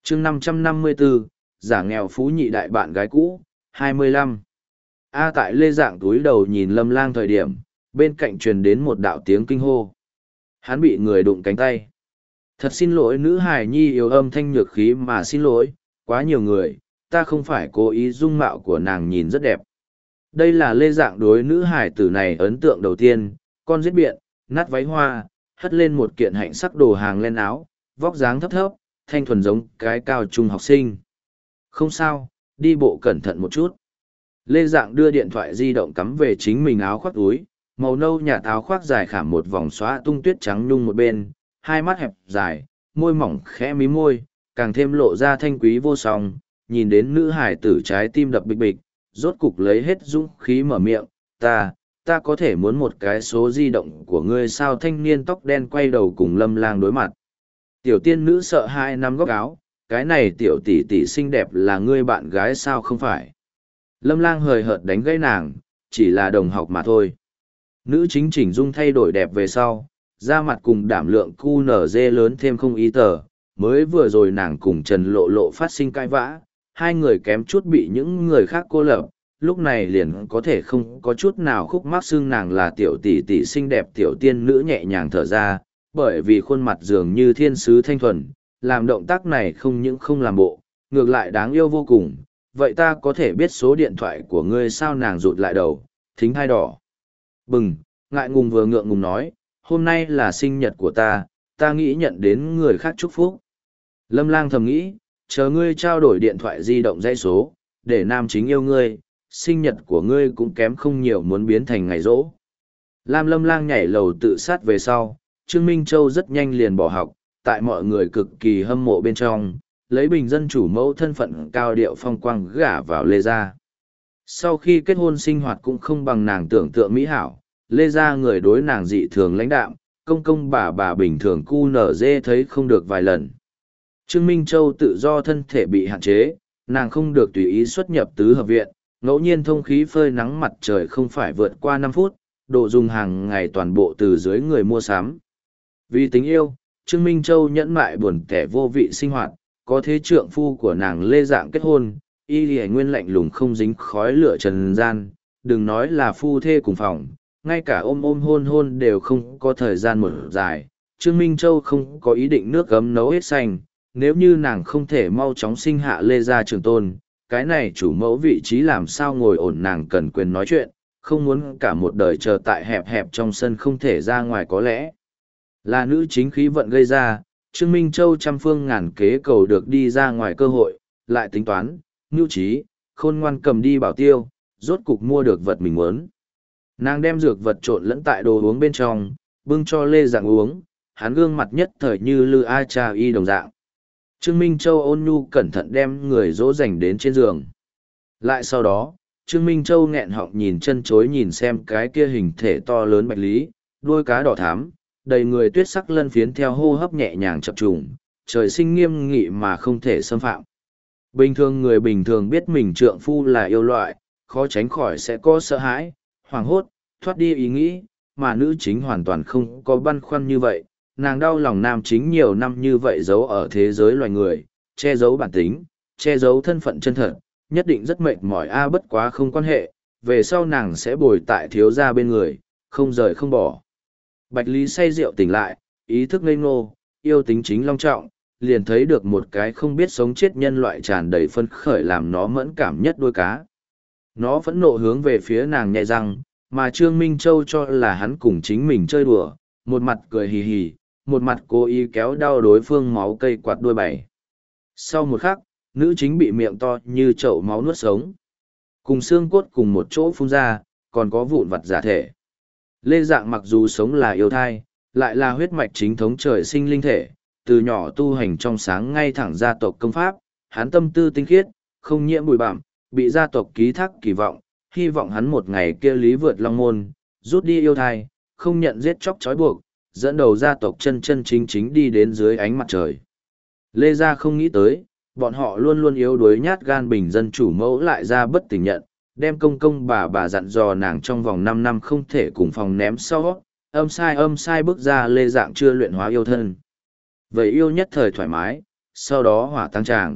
chương 554, giả nghèo phú nhị đại bạn gái cũ, 25. Tại Lê Dạng túi đầu nhìn Lâm Lang thời điểm, bên cạnh truyền đến một đạo tiếng kinh hô. Hắn bị người đụng cánh tay. Thật xin lỗi, nữ hài nhi yếu âm thanh nhược khí mà xin lỗi, quá nhiều người, ta không phải cố ý, dung mạo của nàng nhìn rất đẹp. Đây là Lê Dạng đối nữ hài tử này ấn tượng đầu tiên, con giết biện, nát váy hoa, hất lên một kiện hạnh sắc đồ hàng len áo, vóc dáng thấp thấp, thanh thuần giống cái cao trung học sinh. Không sao, đi bộ cẩn thận một chút. Lê Dạng đưa điện thoại di động cắm về chính mình áo khoác túi, màu nâu nhạt áo khoác dài khảm một vòng xóa tung tuyết trắng nhung một bên, hai mắt hẹp dài, môi mỏng khẽ mí môi, càng thêm lộ ra thanh quý vô song, nhìn đến nữ hải tử trái tim đập bịch bịch, rốt cục lấy hết dũng khí mở miệng, ta có thể muốn một cái số di động của ngươi sao? Thanh niên tóc đen quay đầu cùng Lâm Lang đối mặt. Tiểu tiên nữ sợ hai nắm góc áo, cái này tiểu tỷ tỷ xinh đẹp là ngươi bạn gái sao? Không phải. Lâm Lang hời hợt đánh gãy nàng, chỉ là đồng học mà thôi. Nữ chính chỉnh dung thay đổi đẹp về sau, da mặt cùng đảm lượng QNZ lớn thêm không ý tờ, mới vừa rồi nàng cùng Trần Lộ Lộ phát sinh cãi vã, hai người kém chút bị những người khác cô lập, lúc này liền có thể không có chút nào khúc mắc xưng nàng là tiểu tỷ tỷ xinh đẹp. Tiểu tiên nữ nhẹ nhàng thở ra, bởi vì khuôn mặt dường như thiên sứ thanh thuần, làm động tác này không những không làm bộ, ngược lại đáng yêu vô cùng. Vậy ta có thể biết số điện thoại của ngươi sao? Nàng rụt lại đầu, thính hai đỏ bừng, ngại ngùng vừa ngượng ngùng nói, hôm nay là sinh nhật của ta nghĩ nhận đến người khác chúc phúc. Lâm Lang thầm nghĩ, chờ ngươi trao đổi điện thoại di động dãy số, để nam chính yêu ngươi, sinh nhật của ngươi cũng kém không nhiều muốn biến thành ngày rỗ. Lâm Lang nhảy lầu tự sát về sau, Trương Minh Châu rất nhanh liền bỏ học, tại mọi người cực kỳ hâm mộ bên trong, lấy bình dân chủ mẫu thân phận cao điệu phong quang gả vào Lê gia. Sau khi kết hôn sinh hoạt cũng không bằng nàng tưởng tượng mỹ hảo, Lê gia người đối nàng dị thường lãnh đạm, công công bà bình thường QNZ thấy không được vài lần. Trương Minh Châu tự do thân thể bị hạn chế, nàng không được tùy ý xuất nhập tứ hợp viện, ngẫu nhiên thông khí phơi nắng mặt trời không phải vượt qua 5 phút, đồ dùng hàng ngày toàn bộ từ dưới người mua sắm. Vì tình yêu, Trương Minh Châu nhẫn mại buồn tẻ vô vị sinh hoạt, có thế trượng phu của nàng Lê Dạng kết hôn, y lì nguyên lạnh lùng không dính khói lửa trần gian, đừng nói là phu thê cùng phòng, ngay cả ôm hôn hôn đều không có thời gian một dài. Trương Minh Châu không có ý định nước gấm nấu hết xanh, nếu như nàng không thể mau chóng sinh hạ Lê gia trường tôn, cái này chủ mẫu vị trí làm sao ngồi ổn. Nàng cần quyền nói chuyện, không muốn cả một đời chờ tại hẹp hẹp trong sân không thể ra ngoài. Có lẽ là nữ chính khí vận gây ra, Trương Minh Châu trăm phương ngàn kế cầu được đi ra ngoài cơ hội, lại tính toán, mưu trí, khôn ngoan cầm đi bảo tiêu, rốt cục mua được vật mình muốn. Nàng đem dược vật trộn lẫn tại đồ uống bên trong, bưng cho Lê Dạng uống, hắn gương mặt nhất thời như lư a cha y đồng dạng. Trương Minh Châu ôn nhu cẩn thận đem người dỗ dành đến trên giường. Lại sau đó, Trương Minh Châu nghẹn họng nhìn chân chối nhìn xem cái kia hình thể to lớn bạch lý, đuôi cá đỏ thắm, đầy người tuyết sắc lân phiến theo hô hấp nhẹ nhàng chập trùng, trời sinh nghiêm nghị mà không thể xâm phạm. Bình thường người bình thường biết mình trượng phu là yêu loại, khó tránh khỏi sẽ có sợ hãi, hoảng hốt, thoát đi ý nghĩ, mà nữ chính hoàn toàn không có băn khoăn như vậy. Nàng đau lòng nam chính nhiều năm như vậy giấu ở thế giới loài người, che giấu bản tính, che giấu thân phận chân thật, nhất định rất mệt mỏi. Bất quá không quan hệ, về sau nàng sẽ bồi tại thiếu gia bên người, không rời không bỏ. Bạch Lý say rượu tỉnh lại, ý thức ngây ngô, yêu tính chính long trọng, liền thấy được một cái không biết sống chết nhân loại tràn đầy phân khởi làm nó mẫn cảm nhất đuôi cá. Nó phẫn nộ hướng về phía nàng nhẹ răng, mà Trương Minh Châu cho là hắn cùng chính mình chơi đùa, một mặt cười hì hì, một mặt cố ý kéo đau đối phương máu cây quạt đuôi bảy. Sau một khắc, nữ chính bị miệng to như chậu máu nuốt sống. Cùng xương cốt cùng một chỗ phun ra, còn có vụn vặt giả thể. Lê Dạng mặc dù sống là yêu thai, lại là huyết mạch chính thống trời sinh linh thể, từ nhỏ tu hành trong sáng ngay thẳng gia tộc công pháp, hắn tâm tư tinh khiết, không nhiễm bụi bặm, bị gia tộc ký thác kỳ vọng, hy vọng hắn một ngày kia lý vượt long môn, rút đi yêu thai, không nhận giết chóc trói buộc, dẫn đầu gia tộc chân chân chính chính đi đến dưới ánh mặt trời. Lê Gia không nghĩ tới, bọn họ luôn luôn yếu đuối nhát gan bình dân chủ mẫu lại ra bất tình nhận, đem công công bà dặn dò nàng trong vòng 5 năm không thể cùng phòng ném sau, âm sai bước ra Lê Dạng chưa luyện hóa yêu thân. Vậy yêu nhất thời thoải mái, sau đó hỏa tăng tràng.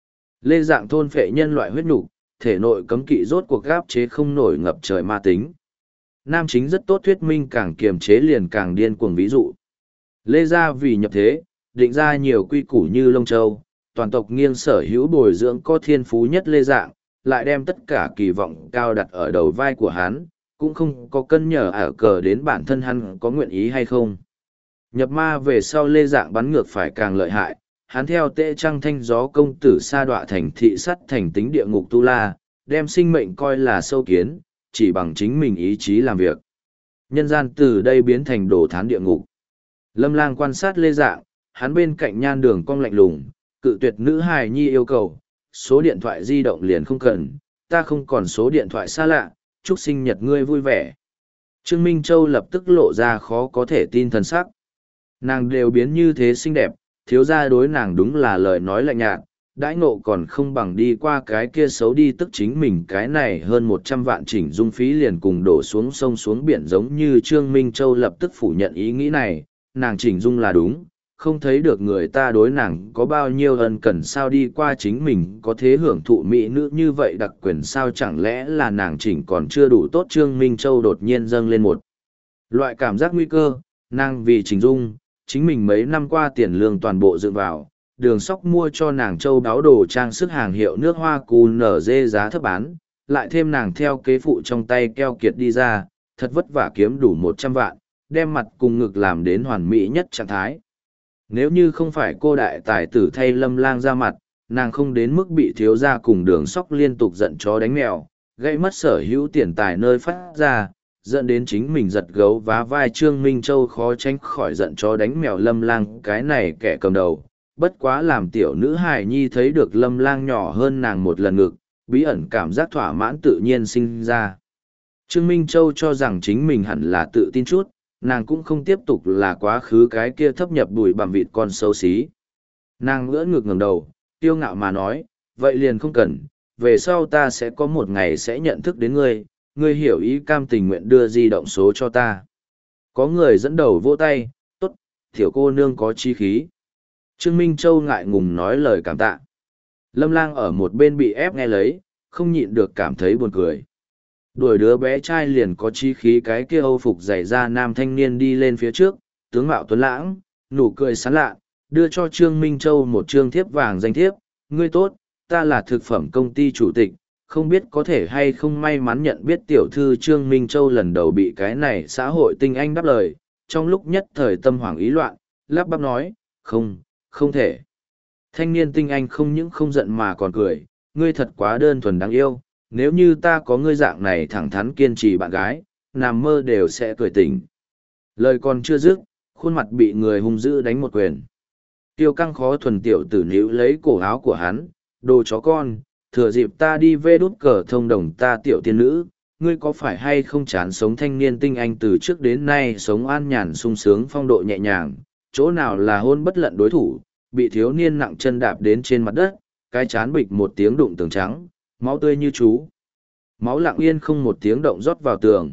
Lê Dạng thôn phệ nhân loại huyết nhục, thể nội cấm kỵ rốt cuộc gáp chế không nổi ngập trời ma tính. Nam chính rất tốt thuyết minh càng kiềm chế liền càng điên cuồng ví dụ. Lê Gia vì nhập thế, định ra nhiều quy củ như Lông Châu, toàn tộc nghiêng sở hữu bồi dưỡng có thiên phú nhất Lê Dạng, lại đem tất cả kỳ vọng cao đặt ở đầu vai của hắn, cũng không có cân nhở ở cờ đến bản thân hắn có nguyện ý hay không. Nhập ma về sau Lê Dạng bắn ngược phải càng lợi hại, hắn theo tệ trăng thanh gió công tử sa đọa thành thị sắt thành tính địa ngục tu la, đem sinh mệnh coi là sâu kiến, chỉ bằng chính mình ý chí làm việc. Nhân gian từ đây biến thành đồ thán địa ngục. Lâm Lang quan sát Lê Dạng, hắn bên cạnh nhan đường cong lạnh lùng, cự tuyệt nữ hài nhi yêu cầu, số điện thoại di động liền không cần, ta không còn số điện thoại xa lạ, chúc sinh nhật ngươi vui vẻ. Trương Minh Châu lập tức lộ ra khó có thể tin thần sắc. Nàng đều biến như thế xinh đẹp, thiếu gia đối nàng đúng là lời nói lạnh nhạt, đãi ngộ còn không bằng đi qua cái kia xấu đi, tức chính mình cái này hơn 100 vạn chỉnh dung phí liền cùng đổ xuống sông xuống biển, giống như Trương Minh Châu lập tức phủ nhận ý nghĩ này, nàng chỉnh dung là đúng, không thấy được người ta đối nàng có bao nhiêu ân cần sao đi qua chính mình có thế hưởng thụ mỹ nữ như vậy đặc quyền sao, chẳng lẽ là nàng chỉnh còn chưa đủ tốt. Trương Minh Châu đột nhiên dâng lên một loại cảm giác nguy cơ, nàng vì chỉnh dung, chính mình mấy năm qua tiền lương toàn bộ dựng vào, đường sóc mua cho nàng châu đáo đồ trang sức hàng hiệu nước hoa cù nở dê giá thấp bán, lại thêm nàng theo kế phụ trong tay keo kiệt đi ra, thật vất vả kiếm đủ 100 vạn, đem mặt cùng ngực làm đến hoàn mỹ nhất trạng thái. Nếu như không phải cô đại tài tử thay Lâm Lang ra mặt, nàng không đến mức bị thiếu gia cùng đường sóc liên tục giận chó đánh mèo, gây mất sở hữu tiền tài nơi phát ra, dẫn đến chính mình giật gấu vá vai. Trương Minh Châu khó tránh khỏi giận chó đánh mèo Lâm Lang cái này kẻ cầm đầu, bất quá làm tiểu nữ hài nhi thấy được Lâm Lang nhỏ hơn nàng một lần ngực, bí ẩn cảm giác thỏa mãn tự nhiên sinh ra. Trương Minh Châu cho rằng chính mình hẳn là tự tin chút, nàng cũng không tiếp tục là quá khứ cái kia thấp nhập bụi bặm vịt con xấu xí. Nàng ngỡ ngực ngẩng đầu, tiêu ngạo mà nói, vậy liền không cần, về sau ta sẽ có một ngày sẽ nhận thức đến ngươi, ngươi hiểu ý cam tình nguyện đưa di động số cho ta. Có người dẫn đầu vỗ tay, tốt, tiểu cô nương có chí khí. Trương Minh Châu ngại ngùng nói lời cảm tạ. Lâm Lang ở một bên bị ép nghe lấy, không nhịn được cảm thấy buồn cười. Đuổi đứa bé trai liền có chí khí cái kia âu phục dày ra nam thanh niên đi lên phía trước, tướng mạo tuấn lãng, nụ cười sán lạ, đưa cho Trương Minh Châu một trương thiếp vàng danh thiếp. Ngươi tốt, ta là thực phẩm công ty chủ tịch, không biết có thể hay không may mắn nhận biết tiểu thư. Trương Minh Châu lần đầu bị cái này xã hội tinh anh đáp lời, trong lúc nhất thời tâm hoảng ý loạn, lắp bắp nói, không thể. Thanh niên tinh anh không những không giận mà còn cười, ngươi thật quá đơn thuần đáng yêu, nếu như ta có ngươi dạng này thẳng thắn kiên trì bạn gái, nằm mơ đều sẽ cười tỉnh. Lời còn chưa dứt, khuôn mặt bị người hung dữ đánh một quyền. Tiêu căng khó thuần tiểu tử níu lấy cổ áo của hắn, đồ chó con, thừa dịp ta đi vê đút cờ thông đồng ta tiểu tiên nữ, ngươi có phải hay không chán sống. Thanh niên tinh anh từ trước đến nay sống an nhàn sung sướng phong độ nhẹ nhàng, chỗ nào là hôn bất lận đối thủ, bị thiếu niên nặng chân đạp đến trên mặt đất, cái chán bịch một tiếng đụng tường trắng, máu tươi như chú. Máu lặng yên không một tiếng động rót vào tường.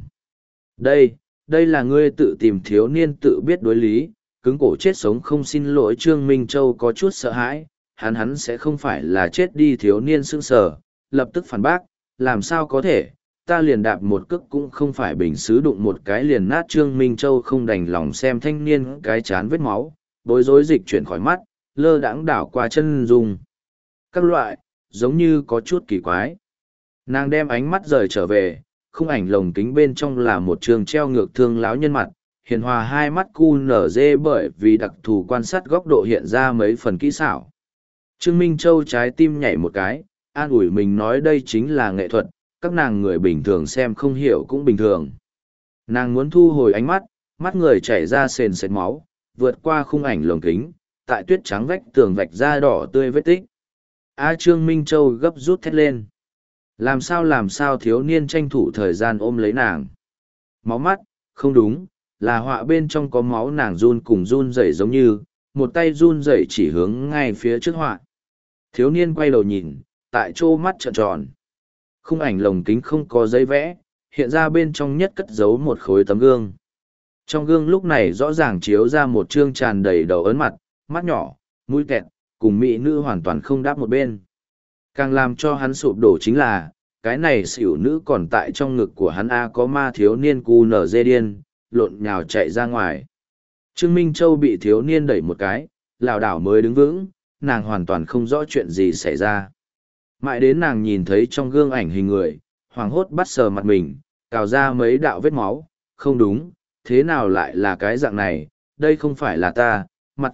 Đây là ngươi tự tìm. Thiếu niên tự biết đối lý, cứng cổ chết sống không xin lỗi. Trương Minh Châu có chút sợ hãi, hắn sẽ không phải là chết đi. Thiếu niên sững sờ, lập tức phản bác, làm sao có thể, ta liền đạp một cước cũng không phải bình xứ đụng một cái liền nát. Trương Minh Châu không đành lòng xem thanh niên cái chán vết máu, bối rối dịch chuyển khỏi mắt, lơ đãng đảo qua chân dung. Các loại, giống như có chút kỳ quái. Nàng đem ánh mắt rời trở về, khung ảnh lồng kính bên trong là một trường treo ngược thương láo nhân mặt, hiền hòa hai mắt cu nở dê bởi vì đặc thù quan sát góc độ hiện ra mấy phần kỹ xảo. Trương Minh Châu trái tim nhảy một cái, an ủi mình nói đây chính là nghệ thuật, các nàng người bình thường xem không hiểu cũng bình thường. Nàng muốn thu hồi ánh mắt, mắt người chảy ra sền sệt máu, vượt qua khung ảnh lồng kính, tại tuyết trắng vách tường vạch da đỏ tươi vết tích. Trương Minh Châu gấp rút thét lên. Làm sao thiếu niên tranh thủ thời gian ôm lấy nàng. Máu mắt, không đúng, là họa bên trong có máu. Nàng run cùng run rẩy giống như, một tay run rẩy chỉ hướng ngay phía trước họa. Thiếu niên quay đầu nhìn, tại chỗ mắt trợn tròn. Khung ảnh lồng kính không có giấy vẽ, hiện ra bên trong nhất cất giấu một khối tấm gương. Trong gương lúc này rõ ràng chiếu ra một trương tràn đầy đầu ấn mặt, mắt nhỏ, mũi kẹt, cùng mỹ nữ hoàn toàn không đáp một bên. Càng làm cho hắn sụp đổ chính là, cái này xỉu nữ còn tại trong ngực của hắn có ma thiếu niên cu nở dê điên, lộn nhào chạy ra ngoài. Trương Minh Châu bị thiếu niên đẩy một cái, lảo đảo mới đứng vững, nàng hoàn toàn không rõ chuyện gì xảy ra. Mãi đến nàng nhìn thấy trong gương ảnh hình người, hoảng hốt bắt sờ mặt mình, cào ra mấy đạo vết máu, không đúng, thế nào lại là cái dạng này, đây không phải là ta,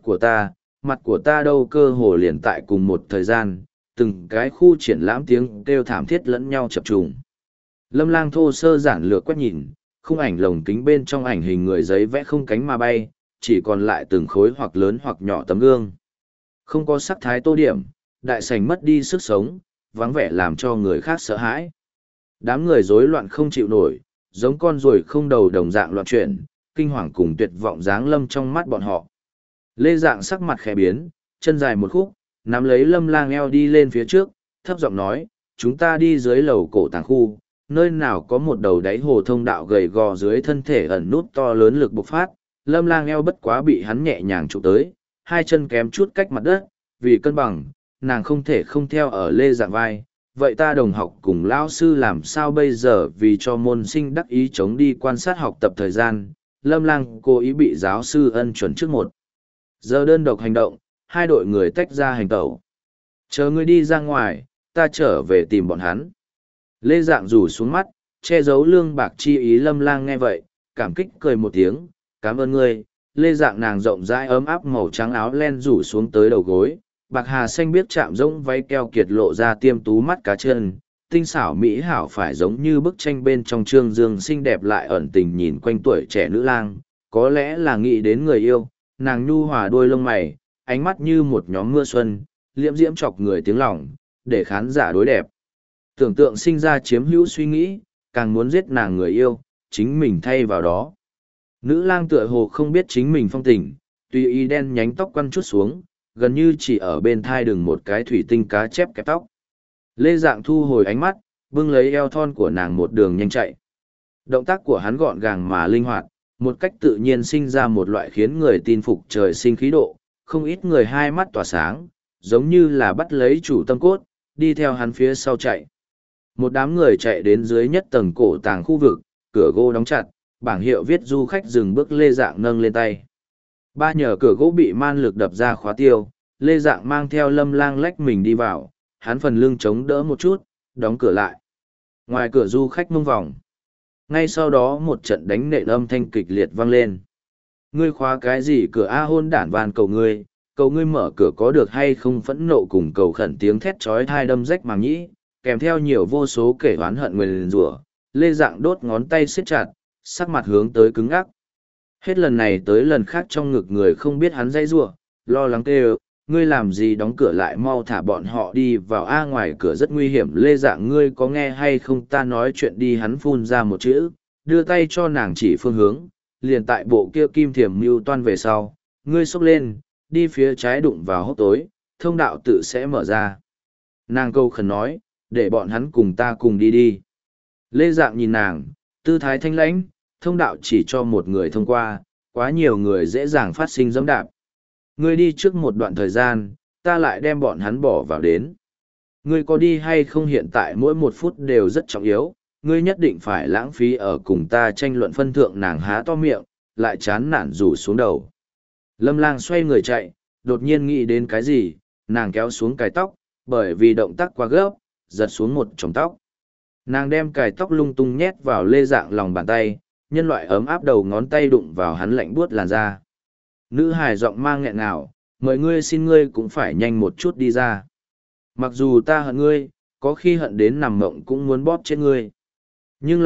mặt của ta đâu, cơ hồ liền tại cùng một thời gian, từng cái khu triển lãm tiếng kêu thảm thiết lẫn nhau chập trùng. Lâm Lang thô sơ giản lược quét nhìn, khung ảnh lồng kính bên trong ảnh hình người giấy vẽ không cánh mà bay, chỉ còn lại từng khối hoặc lớn hoặc nhỏ tấm gương. Không có sắc thái tô điểm, đại sảnh mất đi sức sống, vắng vẻ làm cho người khác sợ hãi. Đám người rối loạn không chịu nổi, giống con ruồi không đầu đồng dạng loạn chuyển, kinh hoàng cùng tuyệt vọng giáng lâm trong mắt bọn họ. Lê Dạng sắc mặt khẽ biến, chân dài một khúc, nắm lấy Lâm Lang eo đi lên phía trước, thấp giọng nói, chúng ta đi dưới lầu cổ tàng khu, nơi nào có một đầu đáy hồ thông đạo gầy gò dưới thân thể ẩn nút to lớn lực bộc phát. Lâm Lang eo bất quá bị hắn nhẹ nhàng chụp tới, hai chân kém chút cách mặt đất, vì cân bằng, nàng không thể không theo ở Lê Dạng vai. Vậy ta đồng học cùng lão sư làm sao bây giờ, vì cho môn sinh đắc ý chống đi quan sát học tập thời gian, Lâm Lang cố ý bị giáo sư ân chuẩn trước 1 giờ đơn độc hành động, hai đội người tách ra hành tẩu. Chờ ngươi đi ra ngoài, ta trở về tìm bọn hắn. Lê Dạng rủ xuống mắt, che giấu lương bạc chi ý. Lâm Lang nghe vậy, cảm kích cười một tiếng, cảm ơn ngươi. Lê Dạng nàng rộng rãi ấm áp màu trắng áo len rủ xuống tới đầu gối, bạc hà xanh biếc chạm rỗng váy keo kiệt lộ ra tiêm tú mắt cá chân, tinh xảo mỹ hảo phải giống như bức tranh bên trong trương dương xinh đẹp lại ẩn tình nhìn quanh tuổi trẻ nữ lang, có lẽ là nghĩ đến người yêu, nàng nhu hòa đôi lông mày, ánh mắt như một nhóm mưa xuân, liễm diễm chọc người tiếng lòng, để khán giả đối đẹp. Tưởng tượng sinh ra chiếm hữu suy nghĩ, càng muốn giết nàng người yêu, chính mình thay vào đó. Nữ lang tựa hồ không biết chính mình phong tình, tùy ý đen nhánh tóc quăn chút xuống, gần như chỉ ở bên thai đừng một cái thủy tinh cá chép kẹp tóc. Lê Dạng thu hồi ánh mắt, bưng lấy eo thon của nàng một đường nhanh chạy. Động tác của hắn gọn gàng mà linh hoạt, một cách tự nhiên sinh ra một loại khiến người tin phục trời sinh khí độ, không ít người hai mắt tỏa sáng, giống như là bắt lấy chủ tâm cốt, đi theo hắn phía sau chạy. Một đám người chạy đến dưới nhất tầng cổ tàng khu vực, cửa gỗ đóng chặt, bảng hiệu viết du khách dừng bước. Lê Dạng nâng lên tay. Ba nhờ cửa gỗ bị man lực đập ra khóa tiêu, Lê Dạng mang theo Lâm Lang lách mình đi vào, hắn phần lưng chống đỡ một chút, đóng cửa lại. Ngoài cửa du khách mông vòng. Ngay sau đó một trận đánh nện âm thanh kịch liệt vang lên. Ngươi khóa cái gì cửa a, hôn đản, van cầu ngươi mở cửa có được hay không, phẫn nộ cùng cầu khẩn tiếng thét chói tai đâm rách màng nhĩ, kèm theo nhiều vô số kể oán hận nguyền rủa. Lê Dạng đốt ngón tay siết chặt, sắc mặt hướng tới cứng ngắc. Hết lần này tới lần khác trong ngực người không biết hắn dãy giụa, lo lắng kêu, ngươi làm gì đóng cửa lại, mau thả bọn họ đi vào a, ngoài cửa rất nguy hiểm. Lê Dạng, ngươi có nghe hay không ta nói chuyện đi. Hắn phun ra một chữ, đưa tay cho nàng chỉ phương hướng, liền tại bộ kia kim thiểm mưu toan về sau, ngươi xốc lên, đi phía trái đụng vào hốc tối, thông đạo tự sẽ mở ra. Nàng câu khẩn nói, để bọn hắn cùng ta cùng đi đi. Lê Dạng nhìn nàng, tư thái thanh lãnh, thông đạo chỉ cho một người thông qua, quá nhiều người dễ dàng phát sinh dẫm đạp. Ngươi đi trước một đoạn thời gian, ta lại đem bọn hắn bỏ vào đến. Ngươi có đi hay không hiện tại mỗi 1 phút đều rất trọng yếu, ngươi nhất định phải lãng phí ở cùng ta tranh luận phân thượng. Nàng há to miệng, lại chán nản rủ xuống đầu. Lâm Lang xoay người chạy, đột nhiên nghĩ đến cái gì, nàng kéo xuống cài tóc, bởi vì động tác quá gấp, giật xuống một chòm tóc. Nàng đem cài tóc lung tung nhét vào Lê Dạng lòng bàn tay, nhân loại ấm áp đầu ngón tay đụng vào hắn lạnh buốt làn da. Nữ hài giọng mang nghẹn ngào, mời ngươi, xin ngươi cũng phải nhanh một chút đi ra. Mặc dù ta hận ngươi, có khi hận đến nằm mộng cũng muốn bóp chết ngươi. Nhưng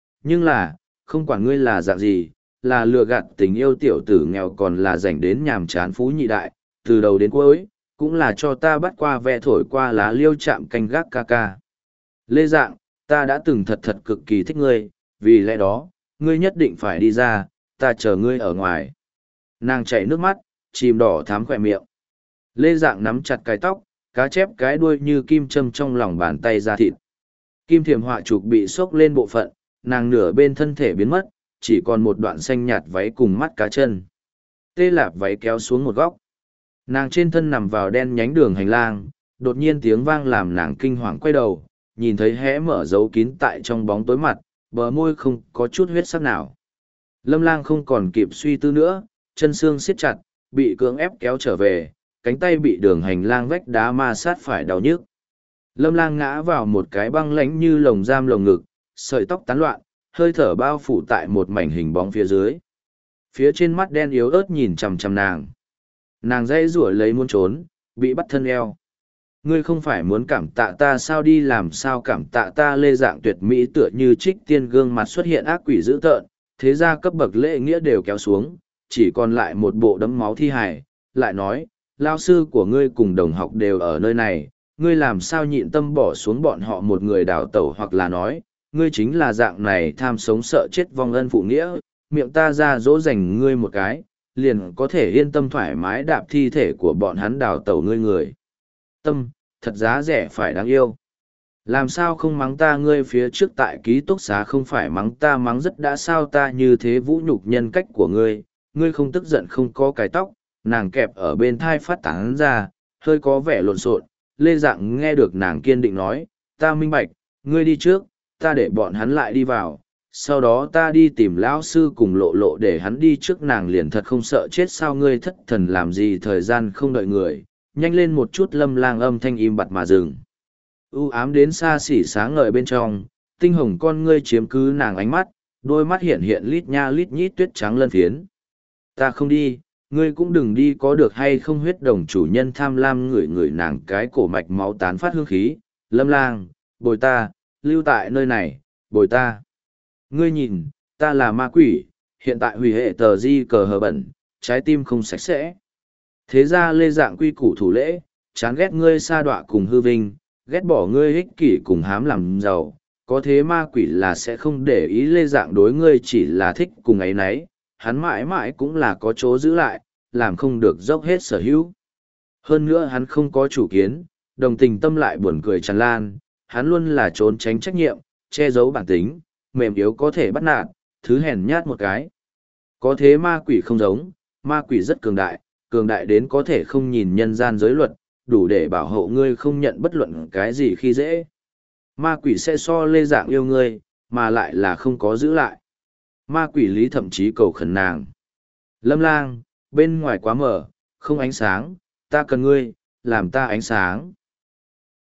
là, không quản ngươi là dạng gì, là lừa gạt tình yêu tiểu tử nghèo còn là dành đến nhàm chán phú nhị đại, từ đầu đến cuối, cũng là cho ta bắt qua ve thổi qua lá liêu chạm canh gác ca ca. Lê Dạng, ta đã từng thật thật cực kỳ thích ngươi, vì lẽ đó, ngươi nhất định phải đi ra, ta chờ ngươi ở ngoài. Nàng chảy nước mắt, chìm đỏ thắm khỏe miệng. Lê Dạng nắm chặt cái tóc, cá chép cái đuôi như kim châm trong lòng bàn tay ra thịt. Kim thiềm họa trục bị xốc lên bộ phận, nàng nửa bên thân thể biến mất, chỉ còn một đoạn xanh nhạt váy cùng mắt cá chân. Tê lạp váy kéo xuống một góc. Nàng trên thân nằm vào đen nhánh đường hành lang, đột nhiên tiếng vang làm nàng kinh hoàng quay đầu, nhìn thấy hé mở dấu kín tại trong bóng tối mặt, bờ môi không có chút huyết sắc nào. Lâm Lang không còn kịp suy tư nữa, chân xương siết chặt, bị cưỡng ép kéo trở về, cánh tay bị đường hành lang vách đá ma sát phải đau nhức. Lâm Lang ngã vào một cái băng lãnh như lồng giam lồng ngực, sợi tóc tán loạn, hơi thở bao phủ tại một mảnh hình bóng phía dưới. Phía trên mắt đen yếu ớt nhìn chằm chằm nàng. Nàng dây rủa lấy muốn trốn, bị bắt thân eo. Ngươi không phải muốn cảm tạ ta sao, đi làm sao cảm tạ ta. Lê Dạng tuyệt mỹ tựa như trích tiên gương mặt xuất hiện ác quỷ dữ tợn, thế ra cấp bậc lễ nghĩa đều kéo xuống, chỉ còn lại một bộ đấm máu thi hài. Lại nói, lao sư của ngươi cùng đồng học đều ở nơi này, ngươi làm sao nhịn tâm bỏ xuống bọn họ một người đào tẩu, hoặc là nói, ngươi chính là dạng này tham sống sợ chết vong ân phụ nghĩa, miệng ta ra dỗ dành ngươi một cái, liền có thể yên tâm thoải mái đạp thi thể của bọn hắn đào tẩu ngươi người. Tâm, thật giá rẻ phải đáng yêu. Làm sao không mắng ta, ngươi phía trước tại ký túc xá không phải mắng ta mắng rất đã, sao ta như thế vũ nhục nhân cách của ngươi, ngươi không tức giận không có cái tóc. Nàng kẹp ở bên thai phát tán ra, hơi có vẻ lộn xộn. Lê Dạng nghe được nàng kiên định nói, ta minh bạch, ngươi đi trước, ta để bọn hắn lại đi vào, sau đó ta đi tìm lão sư cùng Lộ Lộ để hắn đi trước. Nàng liền thật không sợ chết sao, ngươi thất thần làm gì, thời gian không đợi người, nhanh lên một chút. Lâm Lang âm thanh im bặt mà dừng. U ám đến xa xỉ sáng ngời bên trong, tinh hồng con ngươi chiếm cứ nàng ánh mắt, đôi mắt hiện hiện lít nha lít nhít tuyết trắng lân phiến. Ta không đi, ngươi cũng đừng đi có được hay không. Huyết đồng chủ nhân tham lam ngửi ngửi nàng cái cổ mạch máu tán phát hương khí. Lâm Lang, bồi ta, lưu tại nơi này, bồi ta. Ngươi nhìn, ta là ma quỷ, hiện tại hủy hệ tờ di cờ hờ bẩn, trái tim không sạch sẽ. Thế ra Lê Dạng quy củ thủ lễ, chán ghét ngươi sa đọa cùng hư vinh, ghét bỏ ngươi ích kỷ cùng hám làm giàu. Có thế ma quỷ là sẽ không để ý Lê Dạng đối ngươi chỉ là thích cùng ấy nấy, hắn mãi mãi cũng là có chỗ giữ lại, làm không được dốc hết sở hữu. Hơn nữa hắn không có chủ kiến, đồng tình tâm lại buồn cười tràn lan, hắn luôn là trốn tránh trách nhiệm, che giấu bản tính, mềm yếu có thể bắt nạt, thứ hèn nhát một cái. Có thế ma quỷ không giống, ma quỷ rất cường đại đến có thể không nhìn nhân gian giới luật, đủ để bảo hộ ngươi không nhận bất luận cái gì khi dễ. Ma quỷ sẽ so Lê Dạng yêu ngươi, mà lại là không có giữ lại. Ma quỷ lý thậm chí cầu khẩn nàng. Lâm Lang, bên ngoài quá mờ, không ánh sáng, ta cần ngươi, làm ta ánh sáng.